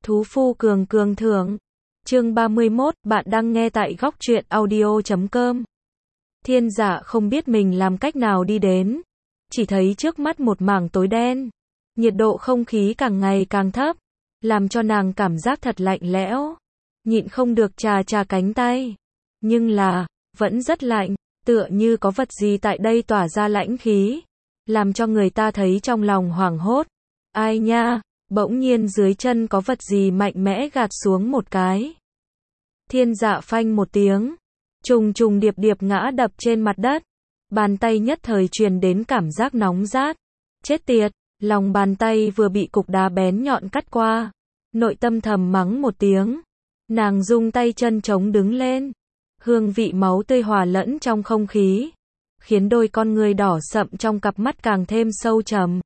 Thú Phu Cường Cường Thưởng. Chương 31, bạn đang nghe tại góc truyện audio.com. Thiên Dạ không biết mình làm cách nào đi đến, chỉ thấy trước mắt một mảng tối đen. Nhiệt độ không khí càng ngày càng thấp, làm cho nàng cảm giác thật lạnh lẽo. Nhịn không được chà chà cánh tay, nhưng là vẫn rất lạnh, tựa như có vật gì tại đây tỏa ra lãnh khí, làm cho người ta thấy trong lòng hoảng hốt. Ai nha, bỗng nhiên dưới chân có vật gì mạnh mẽ gạt xuống một cái. Thiên Dạ phanh một tiếng, trùng trùng điệp điệp ngã đập trên mặt đất. Bàn tay nhất thời truyền đến cảm giác nóng rát. Chết tiệt, lòng bàn tay vừa bị cục đá bén nhọn cắt qua. Nội tâm thầm mắng một tiếng. Nàng rung tay chân chống đứng lên. Hương vị máu tươi hòa lẫn trong không khí, khiến đôi con người đỏ sậm trong cặp mắt càng thêm sâu trầm.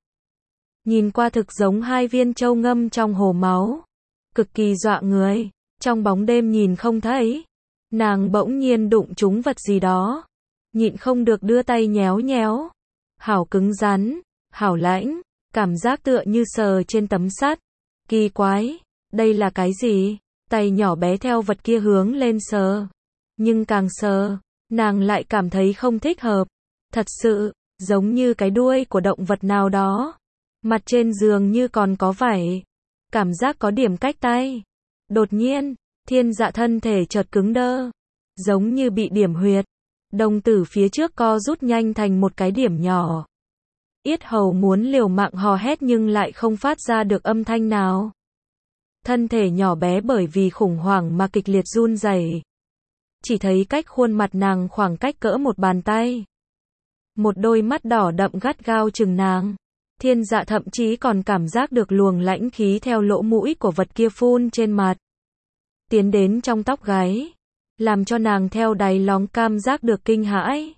Nhìn qua thực giống hai viên châu ngâm trong hồ máu. Cực kỳ dọa người. Trong bóng đêm nhìn không thấy. Nàng bỗng nhiên đụng trúng vật gì đó. Nhịn không được đưa tay nhéo nhéo. Hảo cứng rắn, hảo lãnh, cảm giác tựa như sờ trên tấm sắt. Kỳ quái, đây là cái gì? Tay nhỏ bé theo vật kia hướng lên sờ. Nhưng càng sờ, nàng lại cảm thấy không thích hợp. Thật sự, giống như cái đuôi của động vật nào đó. Mặt trên giường như còn có vảy. Cảm giác có điểm cách tay. Đột nhiên, Thiên Dạ thân thể chợt cứng đơ, giống như bị điểm huyệt. Đồng tử phía trước co rút nhanh thành một cái điểm nhỏ. Yết hầu muốn liều mạng hò hét nhưng lại không phát ra được âm thanh nào. Thân thể nhỏ bé bởi vì khủng hoảng mà kịch liệt run rẩy. Chỉ thấy cách khuôn mặt nàng khoảng cách cỡ một bàn tay. Một đôi mắt đỏ đậm gắt gao chừng nàng. Thiên Dạ thậm chí còn cảm giác được luồng lãnh khí theo lỗ mũi của vật kia phun trên mặt, tiến đến trong tóc gáy, làm cho nàng theo đáy lòng cảm giác được kinh hãi.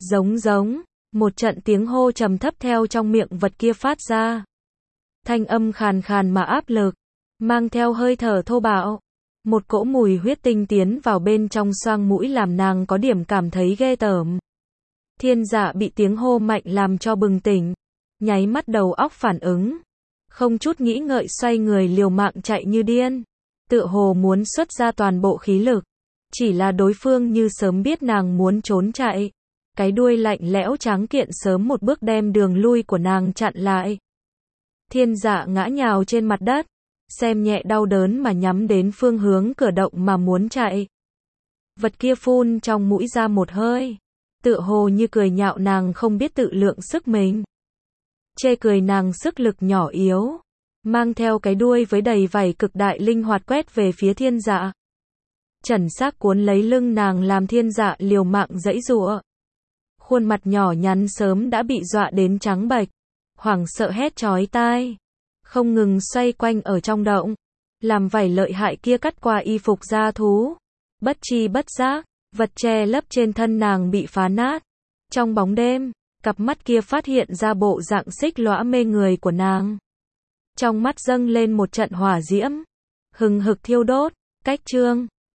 Giống, một trận tiếng hô trầm thấp theo trong miệng vật kia phát ra. Thanh âm khàn khàn mà áp lực, mang theo hơi thở thô bạo. Một cỗ mùi huyết tinh tiến vào bên trong xoang mũi làm nàng có điểm cảm thấy ghê tởm. Thiên Dạ bị tiếng hô mạnh làm cho bừng tỉnh, nháy mắt đầu óc phản ứng, không chút nghĩ ngợi xoay người liều mạng chạy như điên, tựa hồ muốn xuất ra toàn bộ khí lực. Chỉ là đối phương như sớm biết nàng muốn trốn chạy, cái đuôi lạnh lẽo tráng kiện sớm một bước đem đường lui của nàng chặn lại. Thiên Dạ ngã nhào trên mặt đất, xem nhẹ đau đớn mà nhắm đến phương hướng cửa động mà muốn chạy. Vật kia phun trong mũi ra một hơi, tựa hồ như cười nhạo nàng không biết tự lượng sức mình. Chê cười nàng sức lực nhỏ yếu, mang theo cái đuôi với đầy vảy cực đại linh hoạt quét về phía Thiên Dạ. Trần xác cuốn lấy lưng nàng làm Thiên Dạ liều mạng giãy giụa. Khuôn mặt nhỏ nhắn sớm đã bị dọa đến trắng bệch, hoảng sợ hét chói tai, không ngừng xoay quanh ở trong động, làm vảy lợi hại kia cắt qua y phục da thú. Bất chi bất giác, vật che lấp trên thân nàng bị phá nát. Trong bóng đêm, cặp mắt kia phát hiện ra bộ dạng xích lõa mê người của nàng. Trong mắt dâng lên một trận hỏa diễm, hừng hực thiêu đốt. Cách chương